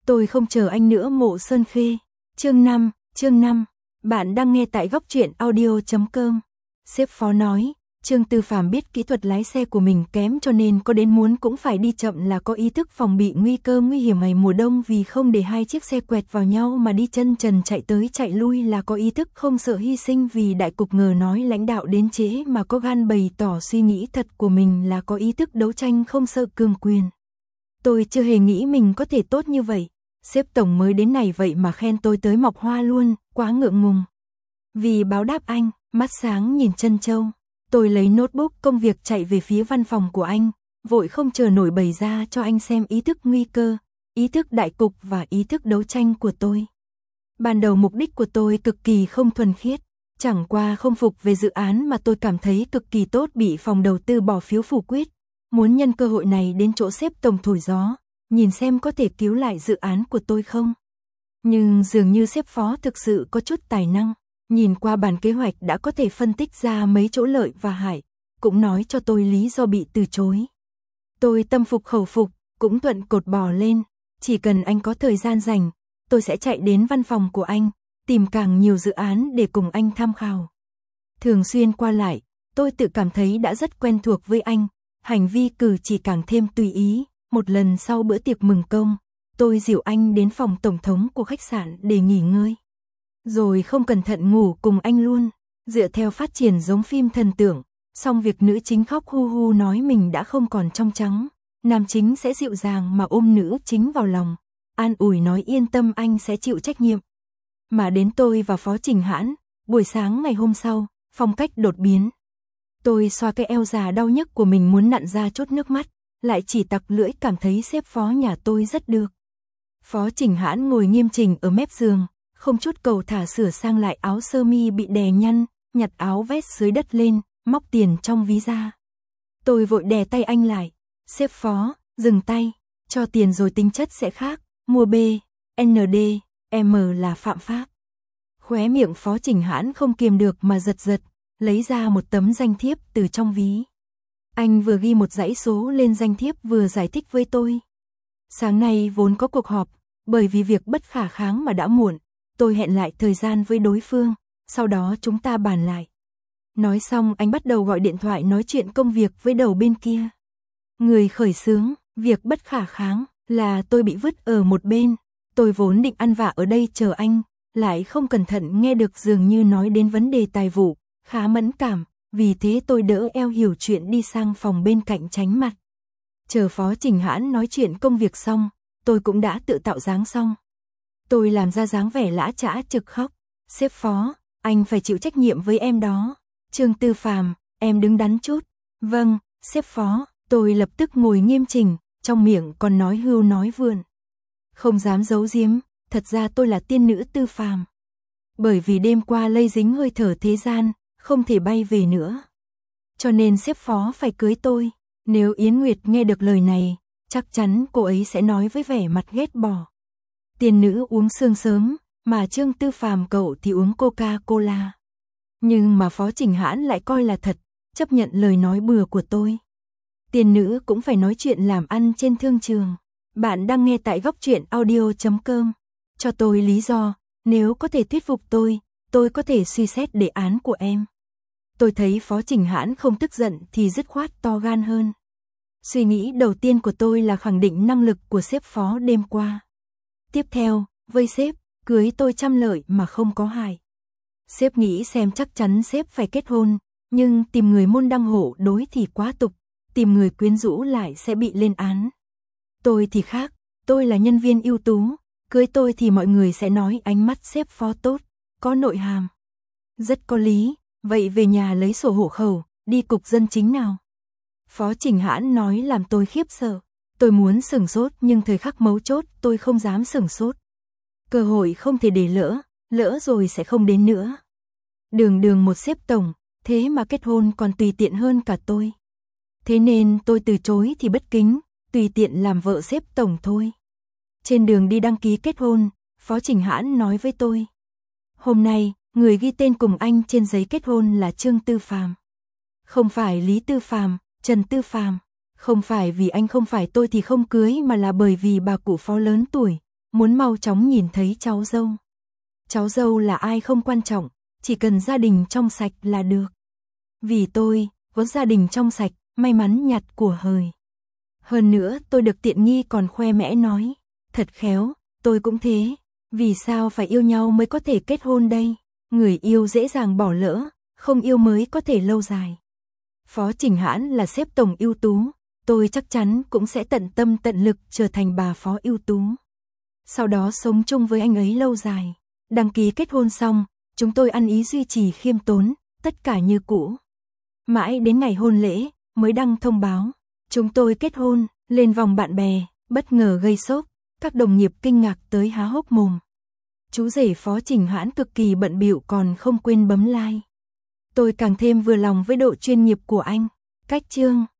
Tôi không chờ anh nữa Mộ Sơn Khê. Chương 5, bạn đang nghe tại goctruyện audio.com. Sếp Phó nói, Trương Tư Phàm biết kỹ thuật lái xe của mình kém cho nên có đến muốn cũng phải đi chậm là có ý thức phòng bị nguy cơ nguy hiểm ngày mùa đông vì không để hai chiếc xe quẹt vào nhau mà đi chân trần chạy tới chạy lui là có ý thức không sợ hy sinh vì đại cục ngờ nói lãnh đạo đến trễ mà có gan bày tỏ suy nghĩ thật của mình là có ý thức đấu tranh không sợ cường quyền. Tôi chưa hề nghĩ mình có thể tốt như vậy. Sếp tổng mới đến này vậy mà khen tôi tới mọc hoa luôn, quá ngượng ngùng. Vì báo đáp anh, mắt sáng nhìn chân châu, tôi lấy notebook công việc chạy về phía văn phòng của anh, vội không chờ nổi bày ra cho anh xem ý thức nguy cơ, ý thức đại cục và ý thức đấu tranh của tôi. Ban đầu mục đích của tôi cực kỳ không thuần khiết, chẳng qua không phục về dự án mà tôi cảm thấy cực kỳ tốt bị phòng đầu tư bỏ phiếu phủ quyết, muốn nhân cơ hội này đến chỗ sếp tổng thổi gió, nhìn xem có thể cứu lại dự án của tôi không. Nhưng dường như sếp Phó thực sự có chút tài năng, nhìn qua bản kế hoạch đã có thể phân tích ra mấy chỗ lợi và hại, cũng nói cho tôi lý do bị từ chối. Tôi tâm phục khẩu phục, cũng thuận cột bò lên, chỉ cần anh có thời gian rảnh, tôi sẽ chạy đến văn phòng của anh, tìm càng nhiều dự án để cùng anh tham khảo. Thường xuyên qua lại, tôi tự cảm thấy đã rất quen thuộc với anh, hành vi cử chỉ càng thêm tùy ý. Một lần sau bữa tiệc mừng công, tôi dìu anh đến phòng tổng thống của khách sạn để nghỉ ngơi. Rồi không cẩn thận ngủ cùng anh luôn, dựa theo phát triển giống phim thần tượng, xong việc nữ chính khóc hu hu nói mình đã không còn trong trắng, nam chính sẽ dịu dàng mà ôm nữ chính vào lòng, an ủi nói yên tâm anh sẽ chịu trách nhiệm. Mà đến tôi và Phó Trình Hãn, buổi sáng ngày hôm sau, phong cách đột biến. Tôi xoa cái eo già đau nhức của mình muốn nặn ra chút nước mắt, lại chỉ tặc lưỡi cảm thấy sếp Phó nhà tôi rất được. Phó Trình Hãn ngồi nghiêm chỉnh ở mép giường, không chút cầu thả sửa sang lại áo sơ mi bị đè nhăn, nhặt áo vest dưới đất lên, móc tiền trong ví ra. Tôi vội đè tay anh lại, sếp Phó, dừng tay, cho tiền rồi tính chất sẽ khác, mua B, ND, M là phạm pháp. Khóe miệng Phó Trình Hãn không kiềm được mà giật giật, lấy ra một tấm danh thiếp từ trong ví. Anh vừa ghi một dãy số lên danh thiếp vừa giải thích với tôi. Sáng nay vốn có cuộc họp, bởi vì việc bất khả kháng mà đã muộn, tôi hẹn lại thời gian với đối phương, sau đó chúng ta bàn lại. Nói xong anh bắt đầu gọi điện thoại nói chuyện công việc với đầu bên kia. Người khởi xướng, việc bất khả kháng, là tôi bị vứt ở một bên, tôi vốn định ăn vạ ở đây chờ anh, lại không cẩn thận nghe được dường như nói đến vấn đề tài vụ, khá mẫn cảm. Vì thế tôi đỡ eo hiểu chuyện đi sang phòng bên cạnh tránh mặt. Chờ Phó Trình Hãn nói chuyện công việc xong, tôi cũng đã tự tạo dáng xong. Tôi làm ra dáng vẻ lã chã trực khóc. Sếp Phó, anh phải chịu trách nhiệm với em đó. Trương Tư Phàm, em đứng đắn chút. Vâng, sếp Phó, tôi lập tức ngồi nghiêm chỉnh, trong miệng còn nói hưu nói vượn. Không dám giấu giếm, thật ra tôi là tiên nữ Tư Phàm. Bởi vì đêm qua lây dính hơi thở thế gian, không thể bay về nữa. Cho nên sếp Phó phải cưới tôi. Nếu Yến Nguyệt nghe được lời này, chắc chắn cô ấy sẽ nói với vẻ mặt ghét bỏ. Tiên nữ uống sương sớm, mà Trương Tư Phàm cậu thì uống Coca-Cola. Nhưng mà Phó Trình Hãn lại coi là thật, chấp nhận lời nói bừa của tôi. Tiên nữ cũng phải nói chuyện làm ăn trên thương trường. Bạn đang nghe tại goctruyện audio.com. Cho tôi lý do, nếu có thể thuyết phục tôi có thể suy xét đề án của em. Tôi thấy Phó Trình Hãn không tức giận thì dứt khoát to gan hơn. Suy nghĩ đầu tiên của tôi là khẳng định năng lực của sếp Phó đêm qua. Tiếp theo, vây sếp, cưới tôi trăm lợi mà không có hại. Sếp nghĩ xem chắc chắn sếp phải kết hôn, nhưng tìm người môn đăng hộ đối thì quá tục, tìm người quyến rũ lại sẽ bị lên án. Tôi thì khác, tôi là nhân viên ưu tú, cưới tôi thì mọi người sẽ nói ánh mắt sếp Phó tốt, có nội hàm. Rất có lý, vậy về nhà lấy sổ hộ khẩu, đi cục dân chính nào. Phó Trình Hãn nói làm tôi khiếp sợ. Tôi muốn sửng sốt nhưng thời khắc mấu chốt tôi không dám sửng sốt. Cơ hội không thể để lỡ rồi sẽ không đến nữa. Đường một sếp tổng, thế mà kết hôn còn tùy tiện hơn cả tôi. Thế nên tôi từ chối thì bất kính, tùy tiện làm vợ sếp tổng thôi. Trên đường đi đăng ký kết hôn, Phó Trình Hãn nói với tôi. Hôm nay, người ghi tên cùng anh trên giấy kết hôn là Trương Tư Phàm. Không phải Lý Tư Phàm, Trần Tư Phàm. Không phải vì anh không phải tôi thì không cưới mà là bởi vì bà cụ Phó lớn tuổi, muốn mau chóng nhìn thấy cháu dâu. Cháu dâu là ai không quan trọng, chỉ cần gia đình trong sạch là được. Vì tôi, có gia đình trong sạch, may mắn nhặt của hời. Hơn nữa tôi được tiện nghi còn khoe mẽ nói, thật khéo, tôi cũng thế, vì sao phải yêu nhau mới có thể kết hôn đây, người yêu dễ dàng bỏ lỡ, không yêu mới có thể lâu dài. Phó Trình Hãn là sếp tổng ưu tú, tôi chắc chắn cũng sẽ tận tâm tận lực trở thành bà phó ưu tú. Sau đó sống chung với anh ấy lâu dài, đăng ký kết hôn xong, chúng tôi ăn ý duy trì khiêm tốn, tất cả như cũ. Mãi đến ngày hôn lễ, mới đăng thông báo, chúng tôi kết hôn, lên vòng bạn bè, bất ngờ gây sốc, các đồng nghiệp kinh ngạc tới há hốc mồm. Chú rể Phó Trình Hãn cực kỳ bận bịu còn không quên bấm like. Tôi càng thêm vừa lòng với độ chuyên nghiệp của anh. Cách chương